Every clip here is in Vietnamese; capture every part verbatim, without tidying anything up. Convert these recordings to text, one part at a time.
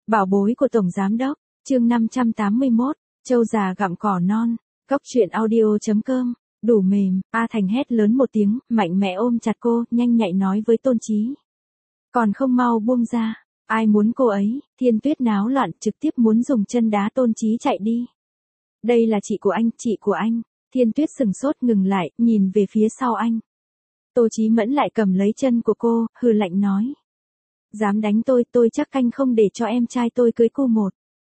Bảo bối của Tổng Giám Đốc, chương năm trăm tám mươi mốt, trâu già gặm cỏ non, góc truyện audio.com, đủ mềm, A Thành hét lớn một tiếng, mạnh mẽ ôm chặt cô, nhanh nhạy nói với Tôn Chí. Còn không mau buông ra, ai muốn cô ấy, Thiên Tuyết náo loạn trực tiếp muốn dùng chân đá Tôn Chí chạy đi. Đây là chị của anh, chị của anh, Thiên Tuyết sừng sốt ngừng lại, nhìn về phía sau anh. Tô Chí Mẫn lại cầm lấy chân của cô, hừ lạnh nói. Dám đánh tôi, tôi chắc canh không để cho em trai tôi cưới cô một.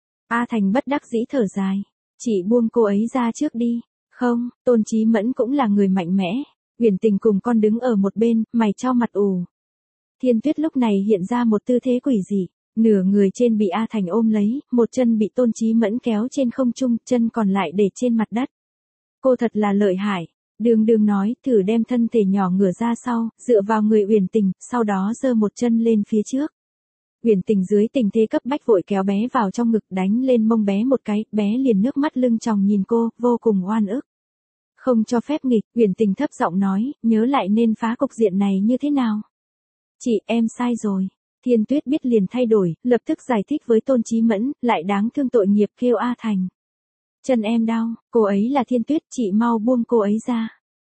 A Thành bất đắc dĩ thở dài. Chị buông cô ấy ra trước đi. Không, Tôn Chí Mẫn cũng là người mạnh mẽ. Uyển Tình cùng con đứng ở một bên, mày cho mặt ủ. Thiên Tuyết lúc này hiện ra một tư thế quỷ dị. Nửa người trên bị A Thành ôm lấy, một chân bị Tôn Chí Mẫn kéo trên không trung, chân còn lại để trên mặt đất. Cô thật là lợi hại. Đường Đường nói, thử đem thân thể nhỏ ngửa ra sau, dựa vào người Uyển Tình, sau đó giơ một chân lên phía trước. Uyển Tình dưới tình thế cấp bách vội kéo bé vào trong ngực, đánh lên mông bé một cái, bé liền nước mắt lưng tròng nhìn cô, vô cùng oan ức. Không cho phép nghịch, Uyển Tình thấp giọng nói, nhớ lại nên phá cục diện này như thế nào. Chị, em sai rồi. Thiên Tuyết biết liền thay đổi, lập tức giải thích với Tôn Chí Mẫn, lại đáng thương tội nghiệp kêu A Thành. Chân em đau, cô ấy là Thiên Tuyết, chị mau buông cô ấy ra.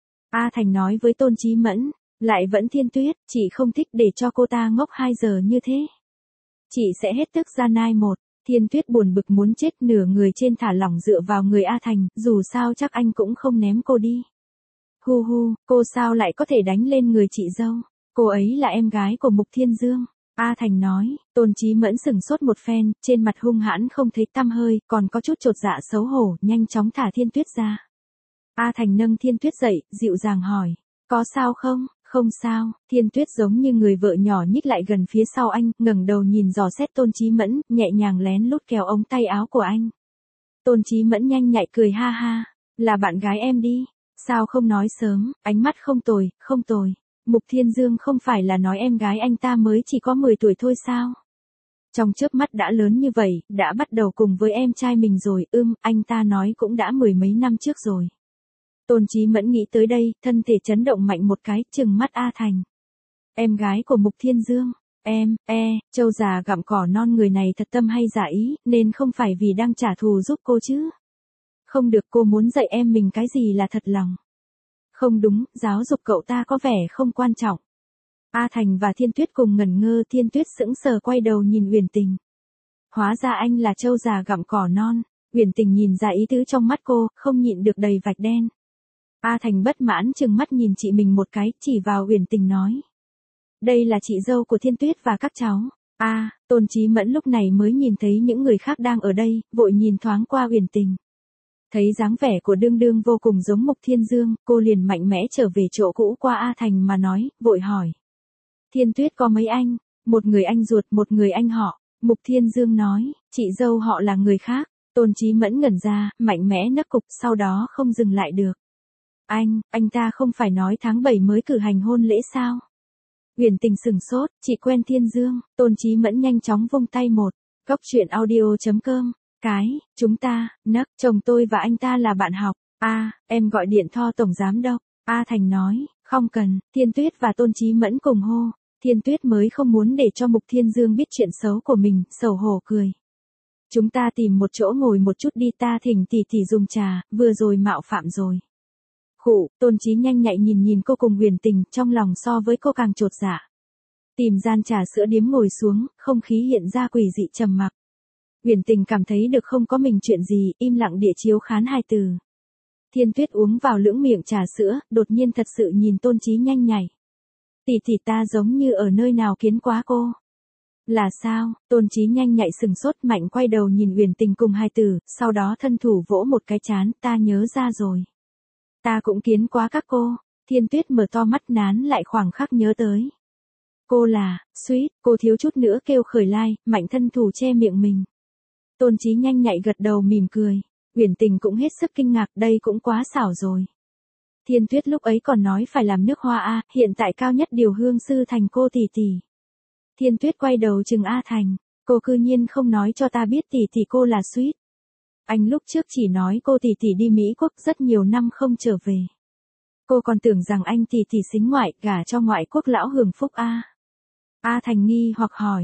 A Thành nói với Tôn Chí Mẫn, lại vẫn Thiên Tuyết, chị không thích để cho cô ta ngốc hai giờ như thế. Chị sẽ hết tức ra nai một. Thiên Tuyết buồn bực muốn chết, nửa người trên thả lỏng dựa vào người A Thành, dù sao chắc anh cũng không ném cô đi. Hu hu, cô sao lại có thể đánh lên người chị dâu, cô ấy là em gái của Mục Thiên Dương. A Thành nói. Tôn Chí Mẫn sừng sốt một phen, trên mặt hung hãn không thấy tăm hơi, còn có chút chột dạ xấu hổ, nhanh chóng thả Thiên Tuyết ra. A Thành nâng Thiên Tuyết dậy, dịu dàng hỏi, có sao không? Không sao. Thiên Tuyết giống như người vợ nhỏ nhích lại gần phía sau anh, ngẩng đầu nhìn dò xét Tôn Chí Mẫn, nhẹ nhàng lén lút kéo ống tay áo của anh. Tôn Chí Mẫn nhanh nhạy cười ha ha, là bạn gái em đi, sao không nói sớm, ánh mắt không tồi, không tồi. Mục Thiên Dương không phải là nói em gái anh ta mới chỉ có mười tuổi thôi sao? Trong chớp mắt đã lớn như vậy, đã bắt đầu cùng với em trai mình rồi, ưm, anh ta nói cũng đã mười mấy năm trước rồi. Tôn Chí Mẫn nghĩ tới đây, thân thể chấn động mạnh một cái, trừng mắt A Thành. Em gái của Mục Thiên Dương, em, e, trâu già gặm cỏ non, người này thật tâm hay giả ý, nên không phải vì đang trả thù giúp cô chứ. Không được, cô muốn dạy em mình cái gì là thật lòng. Không đúng, giáo dục cậu ta có vẻ không quan trọng. A Thành và Thiên Tuyết cùng ngẩn ngơ, Thiên Tuyết sững sờ quay đầu nhìn Uyển Tình. Hóa ra anh là trâu già gặm cỏ non. Uyển Tình nhìn ra ý tứ trong mắt cô, không nhịn được đầy vạch đen. A Thành bất mãn trừng mắt nhìn chị mình một cái, chỉ vào Uyển Tình nói. Đây là chị dâu của Thiên Tuyết và các cháu. A, à, Tôn Chí Mẫn lúc này mới nhìn thấy những người khác đang ở đây, vội nhìn thoáng qua Uyển Tình. Thấy dáng vẻ của Đương Đương vô cùng giống Mục Thiên Dương, cô liền mạnh mẽ trở về chỗ cũ qua A Thành mà nói, vội hỏi. Thiên Tuyết có mấy anh? Một người anh ruột, một người anh họ. Mục Thiên Dương nói, chị dâu họ là người khác. Tôn Chí Mẫn ngẩn ra, mạnh mẽ nấc cục, sau đó không dừng lại được. Anh, anh ta không phải nói tháng bảy mới cử hành hôn lễ sao? Uyển Tình sừng sốt, chị quen Thiên Dương. Tôn Chí Mẫn nhanh chóng vung tay một. Góc truyện audio.com. Cái, chúng ta, nấc, chồng tôi và anh ta là bạn học. A, à, em gọi điện cho Tổng Giám Đốc. A Thành nói, không cần. Thiên Tuyết và Tôn Chí Mẫn cùng hô. Thiên Tuyết mới không muốn để cho Mục Thiên Dương biết chuyện xấu của mình, xấu hổ cười. Chúng ta tìm một chỗ ngồi một chút đi, ta thỉnh tỷ tỷ dùng trà, vừa rồi mạo phạm rồi. Khụ, Tôn Chí nhanh nhạy nhìn nhìn cô cùng Uyển Tình, trong lòng so với cô càng chột dạ. Tìm gian trà sữa điếm ngồi xuống, không khí hiện ra quỷ dị trầm mặc. Uyển Tình cảm thấy được không có mình chuyện gì, im lặng địa chiếu khán hai từ. Thiên Tuyết uống vào lưỡng miệng trà sữa, đột nhiên thật sự nhìn Tôn Chí nhanh nhảy. Tỷ tỷ, ta giống như ở nơi nào kiến quá cô. Là sao? Tôn Chí nhanh nhạy sừng sốt, mạnh quay đầu nhìn Uyển Tình cùng hai từ, sau đó thân thủ vỗ một cái trán, ta nhớ ra rồi. Ta cũng kiến quá các cô. Thiên Tuyết mở to mắt, nán lại khoảng khắc nhớ tới. Cô là, suýt, cô thiếu chút nữa kêu khởi lai, mạnh thân thủ che miệng mình. Tôn Chí nhanh nhạy gật đầu mỉm cười. Uyển Tình cũng hết sức kinh ngạc, đây cũng quá xảo rồi. Thiên Tuyết lúc ấy còn nói phải làm nước hoa a, hiện tại cao nhất điều hương sư thành cô tỷ tỷ. Thiên Tuyết quay đầu chừng A Thành, cô cư nhiên không nói cho ta biết tỷ tỷ cô là suýt. Anh lúc trước chỉ nói cô tỷ tỷ đi Mỹ Quốc rất nhiều năm không trở về. Cô còn tưởng rằng anh tỷ tỷ xính ngoại, gả cho ngoại quốc lão hưởng phúc a. A Thành nghi hoặc hỏi,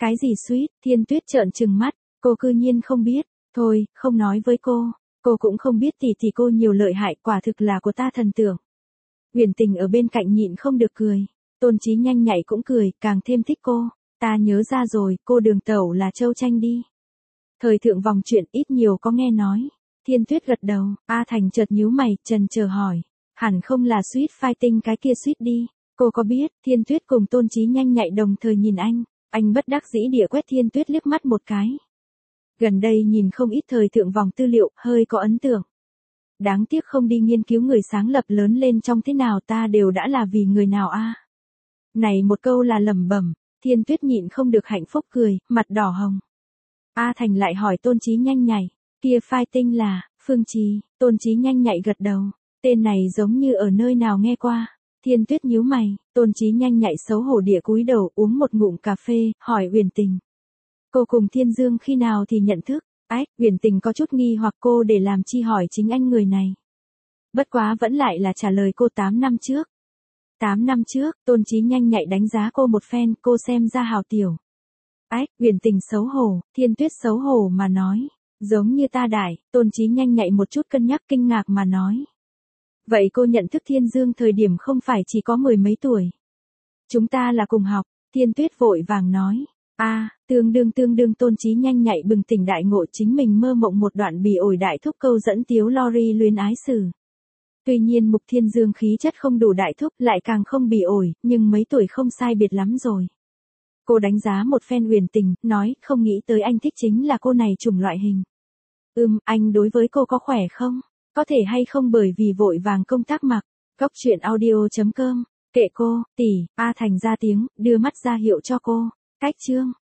Cái gì suýt, Thiên Tuyết trợn trừng mắt, cô cư nhiên không biết, thôi, không nói với cô, cô cũng không biết tỷ tỷ cô nhiều lợi hại, quả thực là của ta thần tượng. Huyền Tình ở bên cạnh nhịn không được cười, Tôn Chí nhanh nhạy cũng cười, càng thêm thích cô, ta nhớ ra rồi, cô Đường tẩu là Châu Tranh đi. Thời thượng vòng chuyện ít nhiều có nghe nói, Thiên Tuyết gật đầu, A Thành chợt nhíu mày, trần chờ hỏi, hẳn không là Sweet Fighting cái kia Sweet đi, cô có biết, Thiên Tuyết cùng Tôn Chí nhanh nhạy đồng thời nhìn anh, anh bất đắc dĩ địa quét Thiên Tuyết liếc mắt một cái. Gần đây nhìn không ít thời thượng vòng tư liệu, hơi có ấn tượng. Đáng tiếc không đi nghiên cứu người sáng lập lớn lên trong thế nào ta đều đã là vì người nào a. Này một câu là lẩm bẩm, Thiên Tuyết nhịn không được hạnh phúc cười, mặt đỏ hồng. A Thành lại hỏi Tôn Chí nhanh nhạy, kia Fighting là, Phương Trì, Tôn Chí nhanh nhạy gật đầu, tên này giống như ở nơi nào nghe qua. Thiên Tuyết nhíu mày, Tôn Chí nhanh nhạy xấu hổ địa cúi đầu uống một ngụm cà phê, hỏi Huyền Tình. Cô cùng Thiên Dương khi nào thì nhận thức? Ách, Huyền Tình có chút nghi hoặc cô để làm chi hỏi chính anh người này. Bất quá vẫn lại là trả lời cô tám năm trước. tám năm trước, Tôn Chí nhanh nhạy đánh giá cô một phen, cô xem ra hào tiểu. Ách, Huyền Tình xấu hổ, Thiên Tuyết xấu hổ mà nói, giống như ta đại, Tôn Chí nhanh nhạy một chút cân nhắc kinh ngạc mà nói. Vậy cô nhận thức Thiên Dương thời điểm không phải chỉ có mười mấy tuổi. Chúng ta là cùng học, Thiên Tuyết vội vàng nói. A, à, tương đương tương đương Tôn Chí nhanh nhạy bừng tỉnh đại ngộ chính mình mơ mộng một đoạn bỉ ổi đại thúc câu dẫn Tiếu Lori luyến ái sử. Tuy nhiên Mục Thiên Dương khí chất không đủ đại thúc lại càng không bỉ ổi, nhưng mấy tuổi không sai biệt lắm rồi. Cô đánh giá một phen Huyền Tình, nói không nghĩ tới anh thích chính là cô này chủng loại hình. Ừm, anh đối với cô có khỏe không? Có thể hay không bởi vì vội vàng công tác mặc. Góc chuyện audio chấm com, kệ cô, tỷ, A Thành ra tiếng, đưa mắt ra hiệu cho cô. Cách chương.